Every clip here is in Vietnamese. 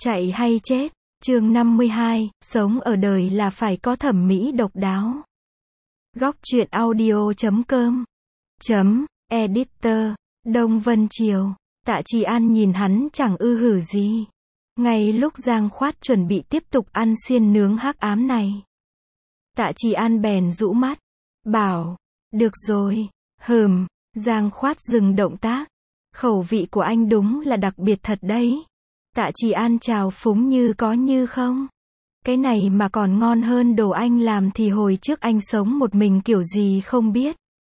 Chạy hay chết. Chương 52, sống ở đời là phải có thẩm mỹ độc đáo. Góc truyện audio.com Editor, Đông Vân Triều. Tạ Trì An nhìn hắn chẳng ư hử gì. Ngay lúc Giang Khoát chuẩn bị tiếp tục ăn xiên nướng hắc ám này, Tạ Trì An bèn rũ mắt, bảo, được rồi. Giang Khoát dừng động tác. Khẩu vị của anh đúng là đặc biệt thật đấy. Tạ Trì An trào phúng như có như không. Cái này mà còn ngon hơn đồ anh làm thì hồi trước anh sống một mình kiểu gì không biết.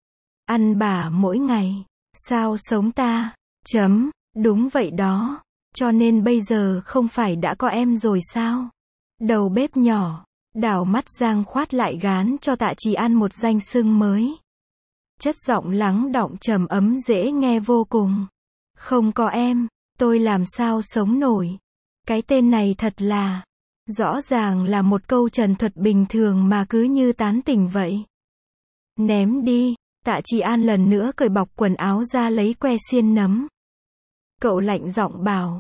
Ăn bả mỗi ngày. Sao sống ta? Đúng vậy đó. Cho nên bây giờ không phải đã có em rồi sao? Đầu bếp nhỏ. Đảo mắt Giang Khoát lại gán cho Tạ Trì An một danh xưng mới. Chất giọng lắng đọng trầm ấm dễ nghe vô cùng. Không có em, tôi làm sao sống nổi. Cái tên này thật là, rõ ràng là một câu trần thuật bình thường mà cứ như tán tỉnh vậy. Ném đi. Tạ Trì An lần nữa cởi bọc quần áo ra lấy que xiên nấm. Cậu lạnh giọng bảo,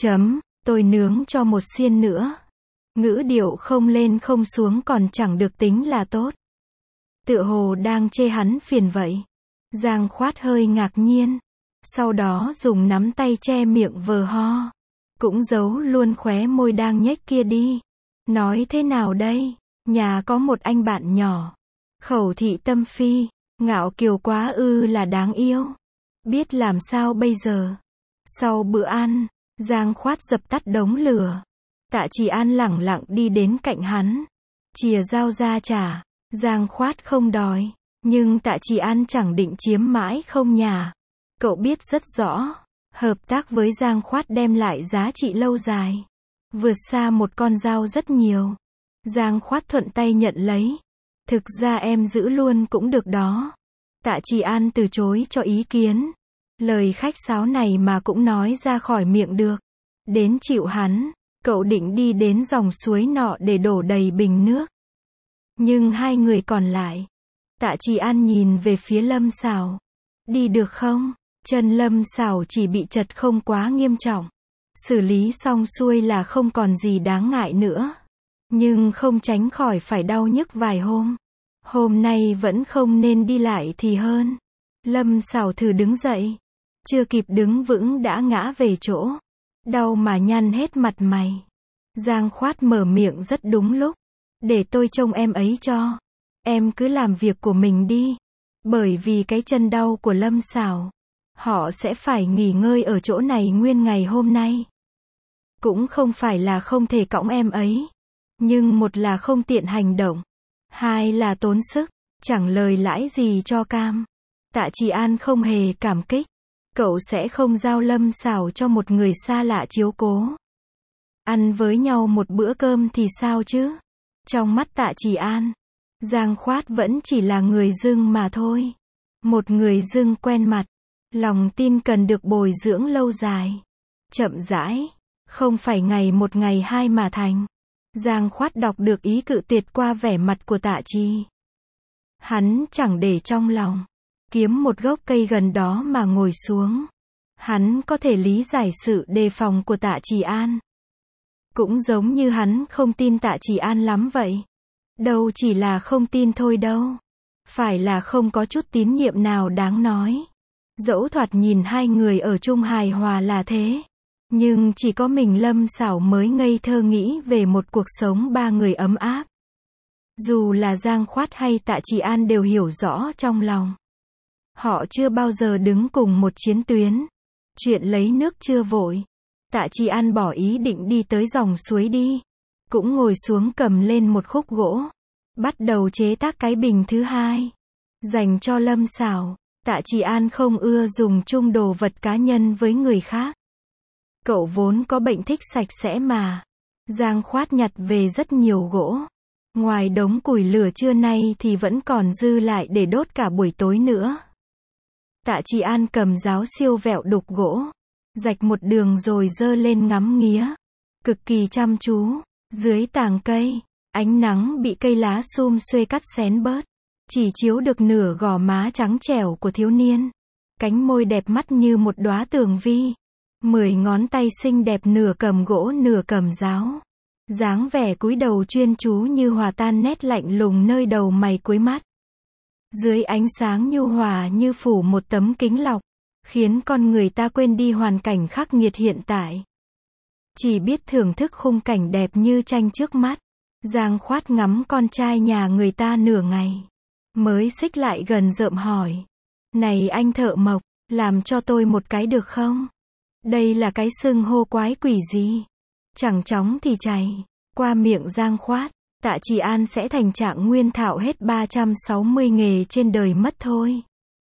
tôi nướng cho một xiên nữa. Ngữ điệu không lên không xuống còn chẳng được tính là tốt. Tựa hồ đang chê hắn phiền vậy. Giang Khoát hơi ngạc nhiên. Sau đó dùng nắm tay che miệng vờ ho. Cũng giấu luôn khóe môi đang nhếch kia đi. Nói thế nào đây? Nhà có một anh bạn nhỏ. Khẩu thị tâm phi. Ngạo kiều quá ư là đáng yêu. Biết làm sao bây giờ? Sau bữa ăn, Giang Khoát dập tắt đống lửa. Tạ Trì An lẳng lặng đi đến cạnh hắn. Chìa dao ra trả. Giang Khoát không đòi. Nhưng Tạ Trì An chẳng định chiếm mãi không nhả. Cậu biết rất rõ. Hợp tác với Giang Khoát đem lại giá trị lâu dài. Vượt xa một con dao rất nhiều. Giang Khoát thuận tay nhận lấy. Thực ra em giữ luôn cũng được đó. Tạ Trì An từ chối cho ý kiến. Lời khách sáo này mà cũng nói ra khỏi miệng được. Đến chịu hắn. Cậu định đi đến dòng suối nọ để đổ đầy bình nước. Nhưng hai người còn lại. Tạ Trì An nhìn về phía Lâm Sảo. Đi được không? Chân Lâm Sảo chỉ bị trật không quá nghiêm trọng. Xử lý xong xuôi là không còn gì đáng ngại nữa. Nhưng không tránh khỏi phải đau nhức vài hôm. Hôm nay vẫn không nên đi lại thì hơn. Lâm Sảo thử đứng dậy. Chưa kịp đứng vững đã ngã về chỗ. Đau mà nhăn hết mặt mày. Giang Khoát mở miệng rất đúng lúc. Để tôi trông em ấy cho. Em cứ làm việc của mình đi. Bởi vì cái chân đau của Lâm Sảo, họ sẽ phải nghỉ ngơi ở chỗ này nguyên ngày hôm nay. Cũng không phải là không thể cõng em ấy. Nhưng một là không tiện hành động. Hai là tốn sức. Chẳng lời lãi gì cho cam. Tạ Trì An không hề cảm kích. Cậu sẽ không giao Lâm Sảo cho một người xa lạ chiếu cố. Ăn với nhau một bữa cơm thì sao chứ? Trong mắt Tạ Trì An, Giang Khoát vẫn chỉ là người dưng mà thôi. Một người dưng quen mặt. Lòng tin cần được bồi dưỡng lâu dài. Chậm rãi. Không phải ngày một ngày hai mà thành. Giang Khoát đọc được ý cự tuyệt qua vẻ mặt của Tạ Trì. Hắn chẳng để trong lòng. Kiếm một gốc cây gần đó mà ngồi xuống. Hắn có thể lý giải sự đề phòng của Tạ Trì An. Cũng giống như hắn không tin Tạ Trì An lắm vậy. Đâu chỉ là không tin thôi đâu. Phải là không có chút tín nhiệm nào đáng nói. Dẫu thoạt nhìn hai người ở chung hài hòa là thế. Nhưng chỉ có mình Lâm Sảo mới ngây thơ nghĩ về một cuộc sống ba người ấm áp. Dù là Giang Khoát hay Tạ Trì An đều hiểu rõ trong lòng. Họ chưa bao giờ đứng cùng một chiến tuyến. Chuyện lấy nước chưa vội. Tạ Trì An bỏ ý định đi tới dòng suối đi. Cũng ngồi xuống cầm lên một khúc gỗ. Bắt đầu chế tác cái bình thứ hai. Dành cho Lâm Sảo. Tạ Trì An không ưa dùng chung đồ vật cá nhân với người khác. Cậu vốn có bệnh thích sạch sẽ mà. Giang Khoát nhặt về rất nhiều gỗ. Ngoài đống củi lửa trưa nay thì vẫn còn dư lại để đốt cả buổi tối nữa. Tạ Trì An cầm giáo siêu vẹo đục gỗ. Rạch một đường rồi giơ lên ngắm nghía. Cực kỳ chăm chú. Dưới tàng cây, ánh nắng bị cây lá sum xuê cắt xén bớt. Chỉ chiếu được nửa gò má trắng trẻo của thiếu niên. Cánh môi đẹp mắt như một đóa tường vi. 10 ngón tay xinh đẹp nửa cầm gỗ nửa cầm giáo. Dáng vẻ cúi đầu chuyên chú như hòa tan nét lạnh lùng nơi đầu mày cuối mắt. Dưới ánh sáng nhu hòa như phủ một tấm kính lọc, khiến con người ta quên đi hoàn cảnh khắc nghiệt hiện tại. Chỉ biết thưởng thức khung cảnh đẹp như tranh trước mắt. Giang Khoát ngắm con trai nhà người ta nửa ngày. Mới xích lại gần rợm hỏi. Này anh thợ mộc, làm cho tôi một cái được không? Đây là cái xưng hô quái quỷ gì? Chẳng chóng thì chảy. Qua miệng Giang Khoát, Tạ Trì An sẽ thành trạng nguyên thạo hết 360 nghề trên đời mất thôi.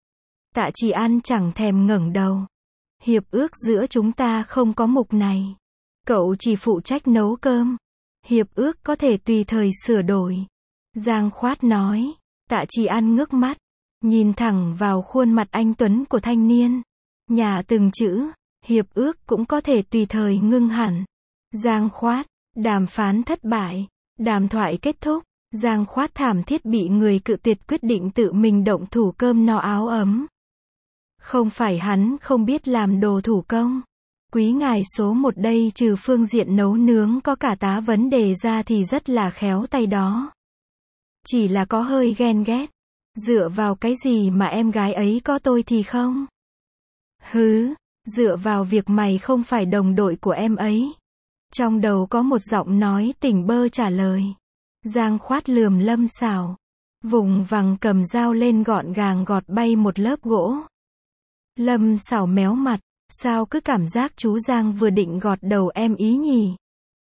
Tạ Trì An chẳng thèm ngẩng đầu. Hiệp ước giữa chúng ta không có mục này. Cậu chỉ phụ trách nấu cơm. Hiệp ước có thể tùy thời sửa đổi. Giang Khoát nói. Tạ Trì An ngước mắt, nhìn thẳng vào khuôn mặt anh tuấn của thanh niên. Nhà từng chữ, hiệp ước cũng có thể tùy thời ngưng hẳn. Giang Khoát, đàm phán thất bại, đàm thoại kết thúc. Giang Khoát thảm thiết bị người cự tuyệt quyết định tự mình động thủ cơm no áo ấm. Không phải hắn không biết làm đồ thủ công. Quý ngài số một đây trừ phương diện nấu nướng có cả tá vấn đề ra thì rất là khéo tay đó. Chỉ là có hơi ghen ghét. Dựa vào cái gì mà em gái ấy có tôi thì không? Hứ, dựa vào việc mày không phải đồng đội của em ấy. Trong đầu có một giọng nói tỉnh bơ trả lời. Giang Khoát lườm Lâm Sảo. Vùng vằng cầm dao lên gọn gàng gọt bay một lớp gỗ. Lâm Sảo méo mặt. Sao cứ cảm giác chú Giang vừa định gọt đầu em ý nhỉ?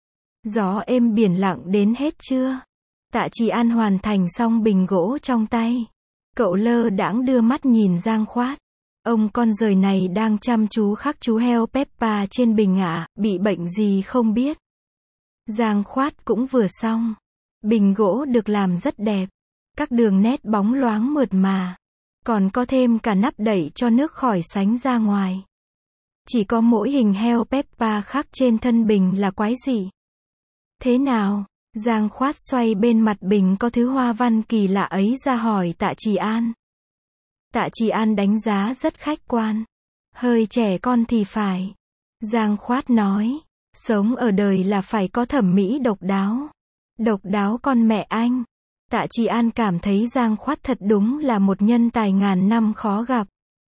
Gió êm biển lặng đến hết chưa? Tạ Trì An hoàn thành xong bình gỗ trong tay. Cậu lơ đãng đưa mắt nhìn Giang Khoát. Ông con giời này đang chăm chú khắc chú heo Peppa trên bình ạ, bị bệnh gì không biết. Giang Khoát cũng vừa xong. Bình gỗ được làm rất đẹp. Các đường nét bóng loáng mượt mà. Còn có thêm cả nắp đậy cho nước khỏi sánh ra ngoài. Chỉ có mỗi hình heo Peppa khắc trên thân bình là quái dị. Thế nào? Giang Khoát xoay bên mặt bình có thứ hoa văn kỳ lạ ấy ra hỏi Tạ Trì An. Tạ Trì An đánh giá rất khách quan. Hơi trẻ con thì phải. Giang Khoát nói. Sống ở đời là phải có thẩm mỹ độc đáo. Độc đáo con mẹ anh. Tạ Trì An cảm thấy Giang Khoát thật đúng là một nhân tài ngàn năm khó gặp.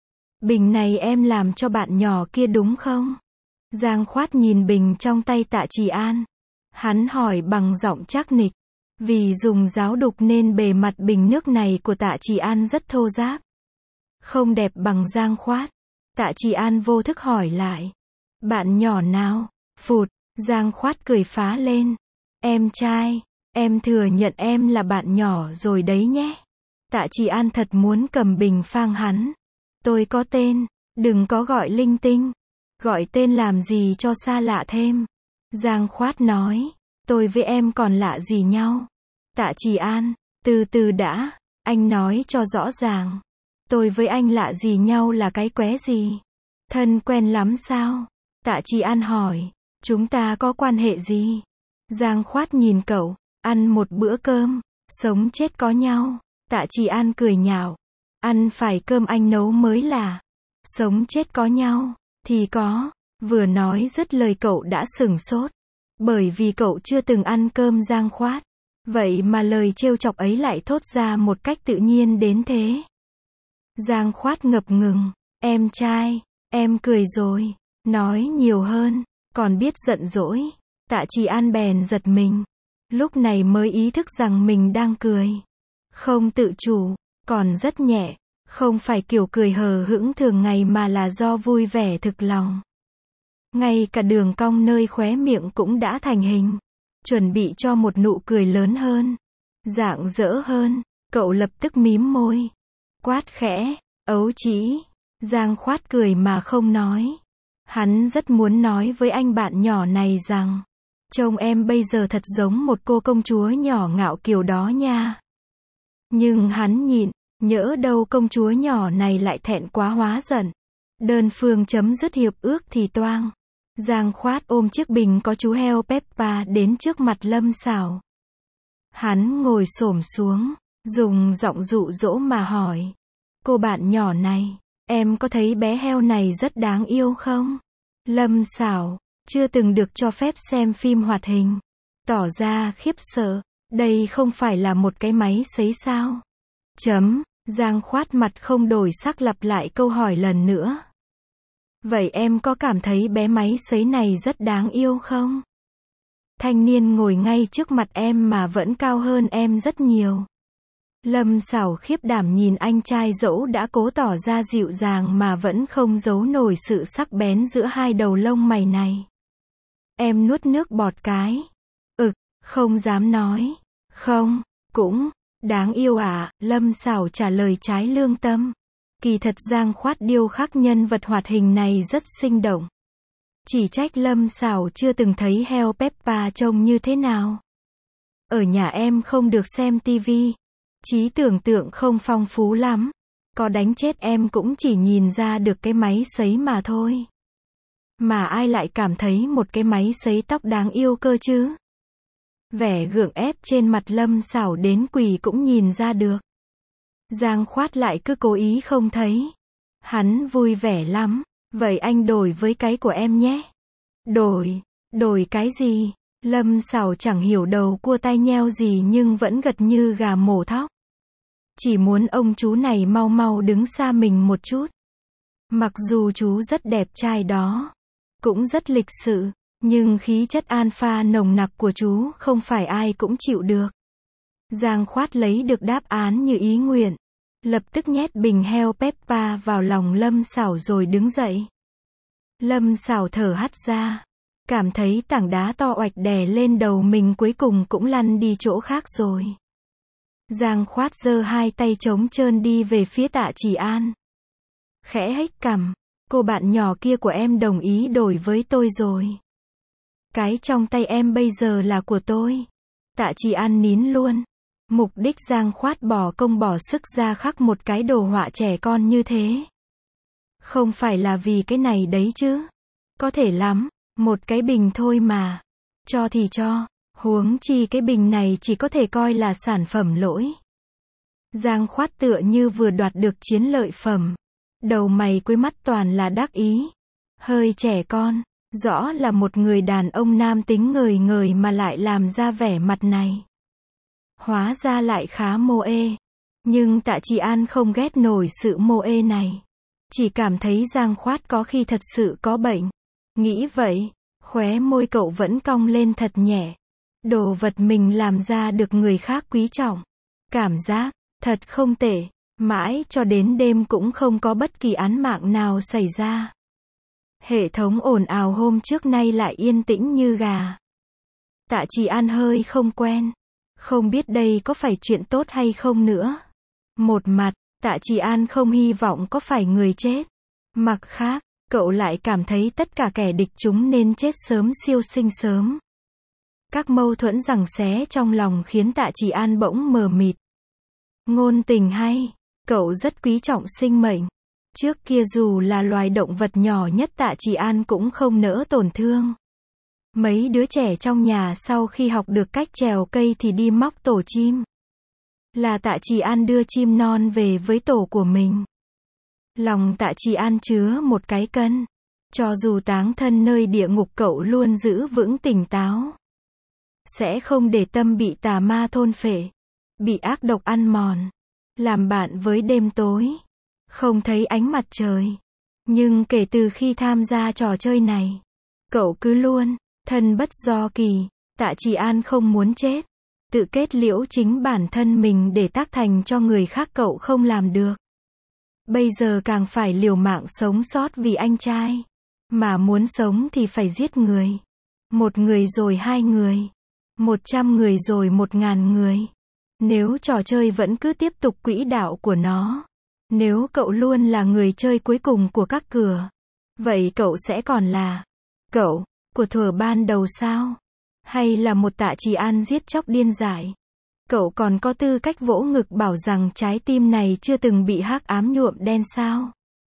Bình này em làm cho bạn nhỏ kia đúng không? Giang Khoát nhìn bình trong tay Tạ Trì An. Hắn hỏi bằng giọng trắc nịch. Vì dùng giáo đục nên bề mặt bình nước này của Tạ Trì An rất thô ráp. Không đẹp bằng Giang Khoát. Tạ Trì An vô thức hỏi lại. Bạn nhỏ nào? Phụt, Giang Khoát cười phá lên. Em trai, em thừa nhận em là bạn nhỏ rồi đấy nhé. Tạ Trì An thật muốn cầm bình phang hắn. Tôi có tên, đừng có gọi linh tinh. Gọi tên làm gì cho xa lạ thêm. Giang Khoát nói, tôi với em còn lạ gì nhau. Tạ Trì An, từ từ đã, anh nói cho rõ ràng. Tôi với anh lạ gì nhau là cái qué gì? Thân quen lắm sao? Tạ Trì An hỏi, chúng ta có quan hệ gì? Giang Khoát nhìn cậu, ăn một bữa cơm, sống chết có nhau. Tạ Trì An cười nhạo, ăn phải cơm anh nấu mới là sống chết có nhau, thì có. Vừa nói dứt lời cậu đã sửng sốt. Bởi vì cậu chưa từng ăn cơm Giang Khoát. Vậy mà lời trêu chọc ấy lại thốt ra một cách tự nhiên đến thế. Giang Khoát ngập ngừng. Em trai, em cười rồi. Nói nhiều hơn, còn biết giận dỗi. Tạ Trì An bèn giật mình. Lúc này mới ý thức rằng mình đang cười. Không tự chủ, còn rất nhẹ. Không phải kiểu cười hờ hững thường ngày mà là do vui vẻ thực lòng. Ngay cả đường cong nơi khóe miệng cũng đã thành hình. Chuẩn bị cho một nụ cười lớn hơn. Rạng rỡ hơn. Cậu lập tức mím môi. Quát khẽ. Ấu trĩ. Giang Khoát cười mà không nói. Hắn rất muốn nói với anh bạn nhỏ này rằng. Trông em bây giờ thật giống một cô công chúa nhỏ ngạo kiều đó nha. Nhưng hắn nhịn. Nhỡ đâu công chúa nhỏ này lại thẹn quá hóa giận. Đơn phương chấm dứt hiệp ước thì toang. Giang Khoát ôm chiếc bình có chú heo Peppa đến trước mặt Lâm Sảo. Hắn ngồi xổm xuống, dùng giọng dụ dỗ mà hỏi. Cô bạn nhỏ này, em có thấy bé heo này rất đáng yêu không? Lâm Sảo, chưa từng được cho phép xem phim hoạt hình. Tỏ ra khiếp sợ, đây không phải là một cái máy sấy sao? Giang Khoát mặt không đổi sắc lặp lại câu hỏi lần nữa. Vậy em có cảm thấy bé máy sấy này rất đáng yêu không? Thanh niên ngồi ngay trước mặt em mà vẫn cao hơn em rất nhiều. Lâm Sảo khiếp đảm nhìn anh trai dẫu đã cố tỏ ra dịu dàng mà vẫn không giấu nổi sự sắc bén giữa hai đầu lông mày này. Em nuốt nước bọt cái. Không dám nói. Không, cũng, đáng yêu à, Lâm Sảo trả lời trái lương tâm. Kỳ thật Giang Khoát điêu khắc nhân vật hoạt hình này rất sinh động. Chỉ trách Lâm Sảo chưa từng thấy heo Peppa trông như thế nào. Ở nhà em không được xem tivi. Trí tưởng tượng không phong phú lắm. Có đánh chết em cũng chỉ nhìn ra được cái máy sấy mà thôi. Mà ai lại cảm thấy một cái máy sấy tóc đáng yêu cơ chứ? Vẻ gượng ép trên mặt Lâm Sảo đến quỷ cũng nhìn ra được. Giang Khoát lại cứ cố ý không thấy. Hắn vui vẻ lắm. Vậy anh đổi với cái của em nhé. Đổi cái gì? Lâm Sảo chẳng hiểu đầu cua tai nheo gì nhưng vẫn gật như gà mổ thóc. Chỉ muốn ông chú này mau mau đứng xa mình một chút. Mặc dù chú rất đẹp trai đó. Cũng rất lịch sự. Nhưng khí chất alpha nồng nặc của chú không phải ai cũng chịu được. Giang Khoát lấy được đáp án như ý nguyện. Lập tức nhét bình heo Peppa vào lòng Lâm Sảo rồi đứng dậy. Lâm Sảo thở hắt ra. Cảm thấy tảng đá to oạch đè lên đầu mình cuối cùng cũng lăn đi chỗ khác rồi. Giang Khoát giơ hai tay trống trơn đi về phía Tạ Chỉ An. Khẽ hếch cằm. Cô bạn nhỏ kia của em đồng ý đổi với tôi rồi. Cái trong tay em bây giờ là của tôi. Tạ Chỉ An nín luôn. Mục đích Giang Khoát bỏ công bỏ sức ra khắc một cái đồ họa trẻ con như thế. Không phải là vì cái này đấy chứ. Có thể lắm, một cái bình thôi mà. Cho thì cho, huống chi cái bình này chỉ có thể coi là sản phẩm lỗi. Giang Khoát tựa như vừa đoạt được chiến lợi phẩm. Đầu mày cuối mắt toàn là đắc ý. Hơi trẻ con. Rõ là một người đàn ông nam tính ngời ngời mà lại làm ra vẻ mặt này. Hóa ra lại khá mô ê. Nhưng Tạ Chỉ An không ghét nổi sự mô ê này. Chỉ cảm thấy Giang Khoát có khi thật sự có bệnh. Nghĩ vậy, khóe môi cậu vẫn cong lên thật nhẹ. Đồ vật mình làm ra được người khác quý trọng. Cảm giác, thật không tệ. Mãi cho đến đêm cũng không có bất kỳ án mạng nào xảy ra. Hệ thống ồn ào hôm trước nay lại yên tĩnh như gà. Tạ Chỉ An hơi không quen. Không biết đây có phải chuyện tốt hay không nữa. Một mặt, Tạ Chỉ An không hy vọng có phải người chết. Mặt khác, cậu lại cảm thấy tất cả kẻ địch chúng nên chết sớm siêu sinh sớm. Các mâu thuẫn giằng xé trong lòng khiến Tạ Chỉ An bỗng mờ mịt. Ngôn tình hay, cậu rất quý trọng sinh mệnh. Trước kia dù là loài động vật nhỏ nhất Tạ Chỉ An cũng không nỡ tổn thương. Mấy đứa trẻ trong nhà sau khi học được cách trèo cây thì đi móc tổ chim. Là Tạ Chỉ An đưa chim non về với tổ của mình. Lòng Tạ Chỉ An chứa một cái cân. Cho dù táng thân nơi địa ngục cậu luôn giữ vững tỉnh táo. Sẽ không để tâm bị tà ma thôn phệ. Bị ác độc ăn mòn. Làm bạn với đêm tối. Không thấy ánh mặt trời. Nhưng kể từ khi tham gia trò chơi này, cậu cứ luôn, thân bất do kỳ. Tạ Chỉ An không muốn chết. Tự kết liễu chính bản thân mình để tác thành cho người khác cậu không làm được. Bây giờ càng phải liều mạng sống sót vì anh trai. Mà muốn sống thì phải giết người. 1 người rồi 2 người. 100 người rồi 1000 người. Nếu trò chơi vẫn cứ tiếp tục quỹ đạo của nó. Nếu cậu luôn là người chơi cuối cùng của các cửa. Vậy cậu sẽ còn là cậu của thuở ban đầu sao? Hay là một Tạ Chỉ An giết chóc điên dại? Cậu còn có tư cách vỗ ngực bảo rằng trái tim này chưa từng bị hắc ám nhuộm đen sao?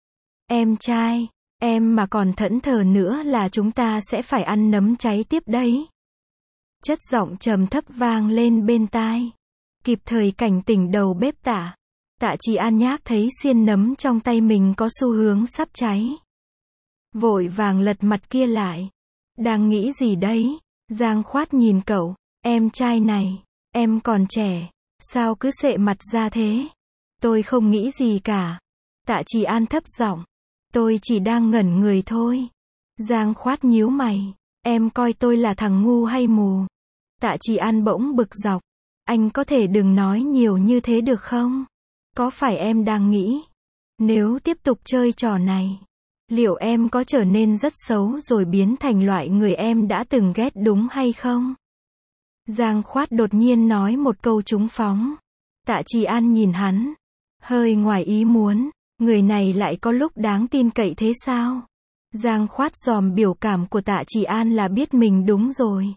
Em trai, em mà còn thẫn thờ nữa là chúng ta sẽ phải ăn nấm cháy tiếp đấy. Chất giọng trầm thấp vang lên bên tai. Kịp thời cảnh tỉnh đầu bếp Tạ. Tạ Chỉ An nhác thấy xiên nấm trong tay mình có xu hướng sắp cháy. vội vàng lật mặt kia lại. Đang nghĩ gì đấy? Giang Khoát nhìn cậu, em trai này, em còn trẻ, sao cứ sệ mặt ra thế? Tôi không nghĩ gì cả. Tạ Trì An thấp giọng, tôi chỉ đang ngẩn người thôi. Giang Khoát nhíu mày, em coi tôi là thằng ngu hay mù? Tạ Trì An bỗng bực dọc, anh có thể đừng nói nhiều như thế được không? Có phải em đang nghĩ, nếu tiếp tục chơi trò này, liệu em có trở nên rất xấu rồi biến thành loại người em đã từng ghét đúng hay không? Giang Khoát đột nhiên nói một câu trúng phóng. Tạ Trì An nhìn hắn, hơi ngoài ý muốn, người này lại có lúc đáng tin cậy thế sao? Giang Khoát dòm biểu cảm của Tạ Trì An là biết mình đúng rồi.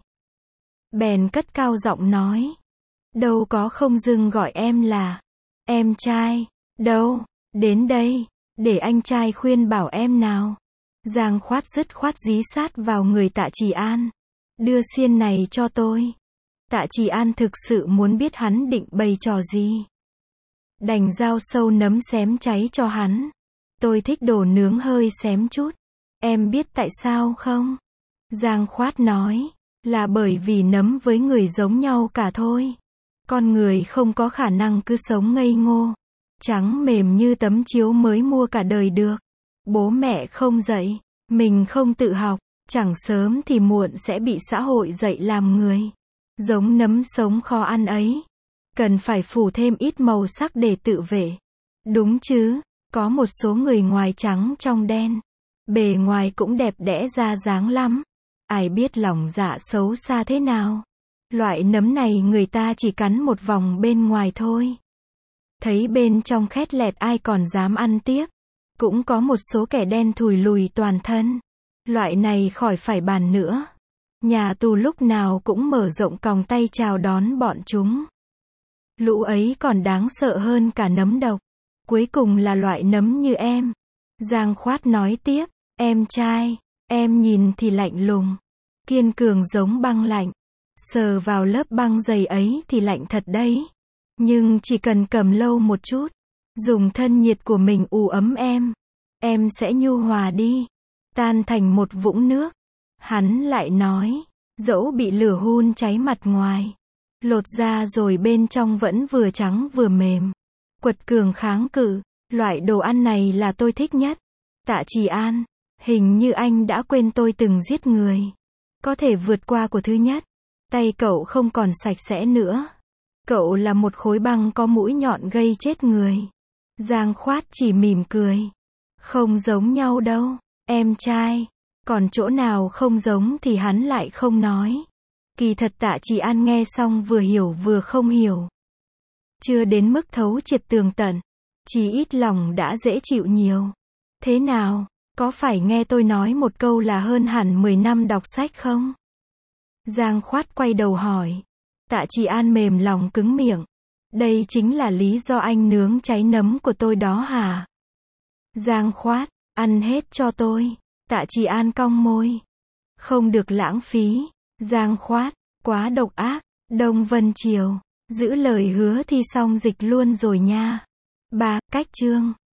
Bèn cất cao giọng nói, đâu có không dưng gọi em là em trai, đâu, đến đây, để anh trai khuyên bảo em nào. Giang Khoát dứt khoát dí sát vào người Tạ Trì An, đưa xiên này cho tôi. Tạ Trì An thực sự muốn biết hắn định bày trò gì. Đành dao sâu nấm xém cháy cho hắn. Tôi thích đồ nướng hơi xém chút. Em biết tại sao không? Giang Khoát nói, là bởi vì nấm với người giống nhau cả thôi. Con người không có khả năng cứ sống ngây ngô, trắng mềm như tấm chiếu mới mua cả đời được. Bố mẹ không dạy, mình không tự học, chẳng sớm thì muộn sẽ bị xã hội dạy làm người. Giống nấm sống khó ăn ấy, cần phải phủ thêm ít màu sắc để tự vệ. Đúng chứ, có một số người ngoài trắng trong đen, bề ngoài cũng đẹp đẽ ra dáng lắm. Ai biết lòng dạ xấu xa thế nào. Loại nấm này người ta chỉ cắn một vòng bên ngoài thôi. Thấy bên trong khét lẹt ai còn dám ăn tiếp. Cũng có một số kẻ đen thùi lùi toàn thân. Loại này khỏi phải bàn nữa. Nhà tù lúc nào cũng mở rộng còng tay chào đón bọn chúng. Lũ ấy còn đáng sợ hơn cả nấm độc. Cuối cùng là loại nấm như em. Giang Khoát nói tiếp, em trai, em nhìn thì lạnh lùng, kiên cường giống băng lạnh. Sờ vào lớp băng dày ấy thì lạnh thật đấy. Nhưng chỉ cần cầm lâu một chút, dùng thân nhiệt của mình ủ ấm em sẽ nhu hòa đi, tan thành một vũng nước. Hắn lại nói, dẫu bị lửa hun cháy mặt ngoài, lột ra rồi bên trong vẫn vừa trắng vừa mềm. Quật cường kháng cự, loại đồ ăn này là tôi thích nhất. Tạ Trì An, hình như anh đã quên tôi từng giết người. Có thể vượt qua của thứ nhất. Tay cậu không còn sạch sẽ nữa. Cậu là một khối băng có mũi nhọn gây chết người. Giang Khoát chỉ mỉm cười. Không giống nhau đâu, em trai. Còn chỗ nào không giống thì hắn lại không nói. Kỳ thật Tạ Trì An nghe xong vừa hiểu vừa không hiểu. Chưa đến mức thấu triệt tường tận, chỉ ít lòng đã dễ chịu nhiều. Thế nào, có phải nghe tôi nói một câu là hơn hẳn 10 năm đọc sách không? Giang Khoát quay đầu hỏi. Tạ Trì An mềm lòng cứng miệng. Đây chính là lý do anh nướng cháy nấm của tôi đó hả? Giang Khoát, ăn hết cho tôi. Tạ Trì An cong môi. Không được lãng phí. Giang Khoát, quá độc ác. Đông Vân Triều, giữ lời hứa thì xong dịch luôn rồi nha. 3. Cách chương